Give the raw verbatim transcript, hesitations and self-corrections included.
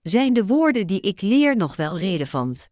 Zijn de woorden die ik leer nog wel relevant?